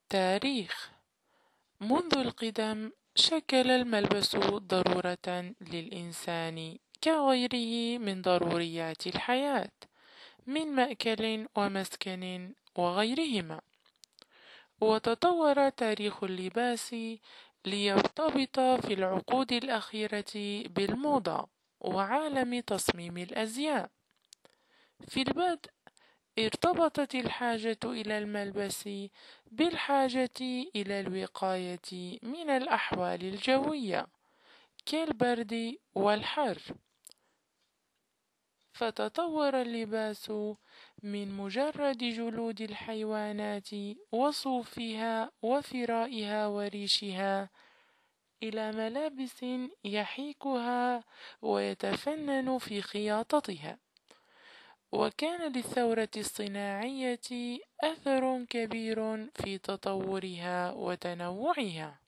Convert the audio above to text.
تاريخ. منذ القدم شكل الملبس ضرورة للإنسان كغيره من ضروريات الحياة، من مأكل ومسكن وغيرهما. وتطور تاريخ اللباس ليرتبط في العقود الأخيرة بالموضة وعالم تصميم الأزياء. في البدء ارتبطت الحاجة إلى الملبس بالحاجة إلى الوقاية من الأحوال الجوية كالبرد والحر، فتطور اللباس من مجرد جلود الحيوانات وصوفها وفرائها وريشها إلى ملابس يحيكها ويتفنن في خياطتها. وكان للثورة الصناعية أثر كبير في تطورها وتنوعها.